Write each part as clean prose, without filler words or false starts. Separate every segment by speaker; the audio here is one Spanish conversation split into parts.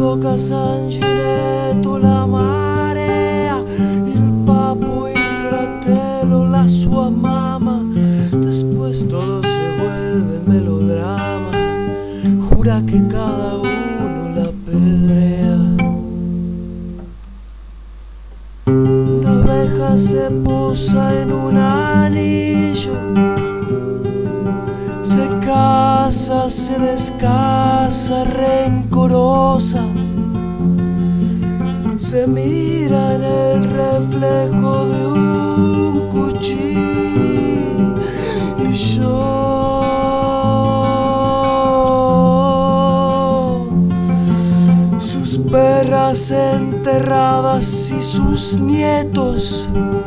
Speaker 1: Luca Sanguinetto, la marea, il papo, il fratello, la sua mamma. Después todo se vuelve melodrama. Jura que cada uno la apedrea. Una abeja se posa en un anillo, se casa, se descasa, rencorosa, se mira en el reflejo de un cuchillo. Sus perras enterradas y sus nietos,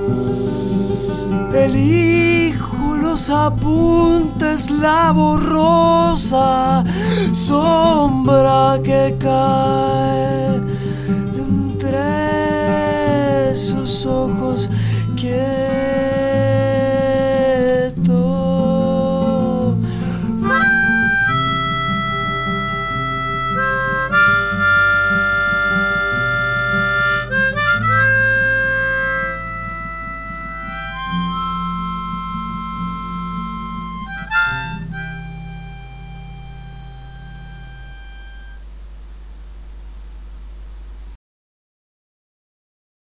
Speaker 1: el hijo, los apuntes, la borrosa sombra que cae entre sus ojos.